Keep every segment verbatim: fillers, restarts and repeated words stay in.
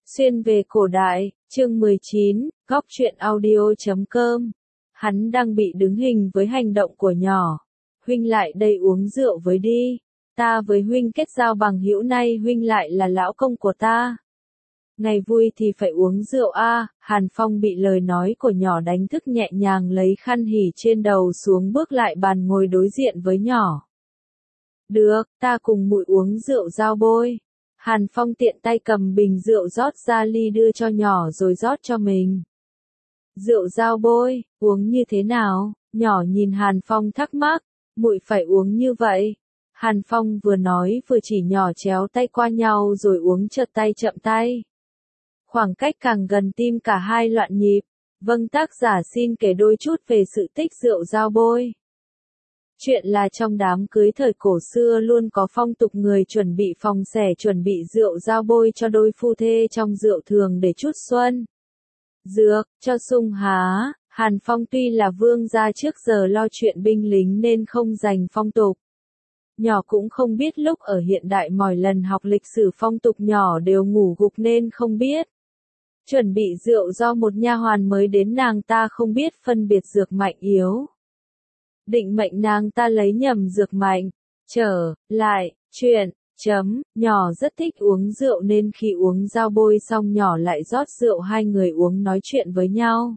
Xuyên về cổ đại, chương mười chín, góc truyện audio chấm com. Hắn đang bị đứng hình với hành động của nhỏ. Huynh lại đây uống rượu với đi. Ta với huynh kết giao bằng hữu, nay huynh lại là lão công của ta. Ngày vui thì phải uống rượu a. À. Hàn Phong bị lời nói của nhỏ đánh thức, nhẹ nhàng lấy khăn hỉ trên đầu xuống, bước lại bàn ngồi đối diện với nhỏ. Được, ta cùng muội uống rượu giao bôi. Hàn Phong tiện tay cầm bình rượu rót ra ly đưa cho nhỏ rồi rót cho mình. Rượu giao bôi, uống như thế nào? Nhỏ nhìn Hàn Phong thắc mắc. Muội phải uống như vậy. Hàn Phong vừa nói vừa chỉ nhỏ chéo tay qua nhau rồi uống chợt tay chậm tay. Khoảng cách càng gần tim cả hai loạn nhịp. Vâng, tác giả xin kể đôi chút về sự tích rượu giao bôi. Chuyện là trong đám cưới thời cổ xưa luôn có phong tục người chuẩn bị phòng xẻ chuẩn bị rượu giao bôi cho đôi phu thê trong rượu thường để chút xuân. Dược, cho sung há. Hàn Phong tuy là vương gia trước giờ lo chuyện binh lính nên không dành phong tục. Nhỏ cũng không biết, lúc ở hiện đại mỗi lần học lịch sử phong tục nhỏ đều ngủ gục nên không biết. Chuẩn bị rượu do một nha hoàn mới đến, nàng ta không biết phân biệt dược mạnh yếu. Định mệnh nàng ta lấy nhầm dược mạnh. Trở lại, chuyện, chấm, nhỏ rất thích uống rượu nên khi uống giao bôi xong nhỏ lại rót rượu, hai người uống nói chuyện với nhau.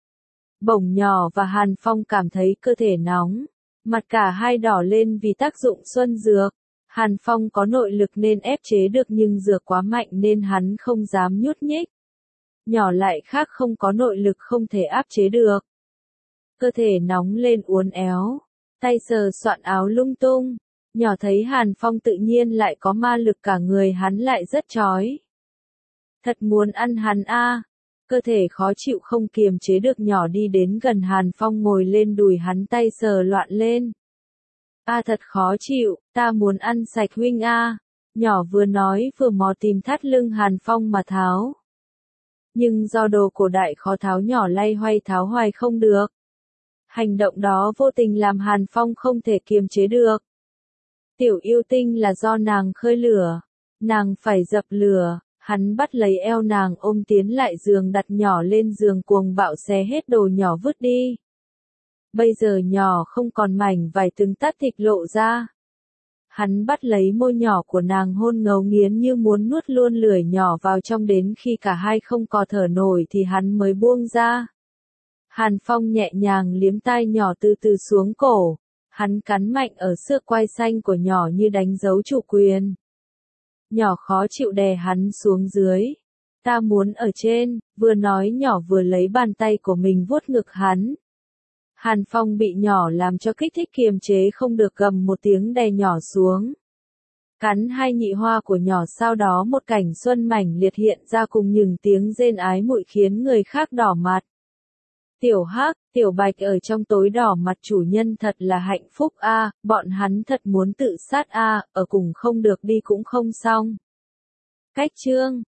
Bỗng nhỏ và Hàn Phong cảm thấy cơ thể nóng, mặt cả hai đỏ lên vì tác dụng xuân dược. Hàn Phong có nội lực nên ép chế được, nhưng dược quá mạnh nên hắn không dám nhúc nhích. Nhỏ lại khác, không có nội lực không thể áp chế được. Cơ thể nóng lên uốn éo, tay sờ soạn áo lung tung. Nhỏ thấy Hàn Phong tự nhiên lại có ma lực, cả người hắn lại rất chói. Thật muốn ăn hắn a. À. Cơ thể khó chịu không kiềm chế được, nhỏ đi đến gần Hàn Phong ngồi lên đùi hắn, tay sờ loạn lên. A à, thật khó chịu, ta muốn ăn sạch huynh a. À. Nhỏ vừa nói vừa mò tìm thắt lưng Hàn Phong mà tháo. Nhưng do đồ cổ đại khó tháo, nhỏ lay hoay tháo hoài không được. Hành động đó vô tình làm Hàn Phong không thể kiềm chế được. Tiểu yêu tinh là do nàng khơi lửa. Nàng phải dập lửa. Hắn bắt lấy eo nàng ôm tiến lại giường, đặt nhỏ lên giường, cuồng bạo xé hết đồ nhỏ vứt đi. Bây giờ nhỏ không còn mảnh vải, từng tát thịt lộ ra. Hắn bắt lấy môi nhỏ của nàng hôn ngấu nghiến như muốn nuốt luôn lưỡi nhỏ vào trong, đến khi cả hai không cò thở nổi thì hắn mới buông ra. Hàn Phong nhẹ nhàng liếm tai nhỏ từ từ xuống cổ. Hắn cắn mạnh ở xương quai xanh của nhỏ như đánh dấu chủ quyền. Nhỏ khó chịu đè hắn xuống dưới. Ta muốn ở trên, vừa nói nhỏ vừa lấy bàn tay của mình vuốt ngực hắn. Hàn Phong bị nhỏ làm cho kích thích, kiềm chế không được, gầm một tiếng đè nhỏ xuống. Cắn hai nhị hoa của nhỏ, sau đó một cảnh xuân mảnh liệt hiện ra cùng những tiếng rên ái muội khiến người khác đỏ mặt. Tiểu Hắc, Tiểu Bạch ở trong tối đỏ mặt chủ nhân thật là hạnh phúc a, à, bọn hắn thật muốn tự sát a, à, ở cùng không được đi cũng không xong. Cách chương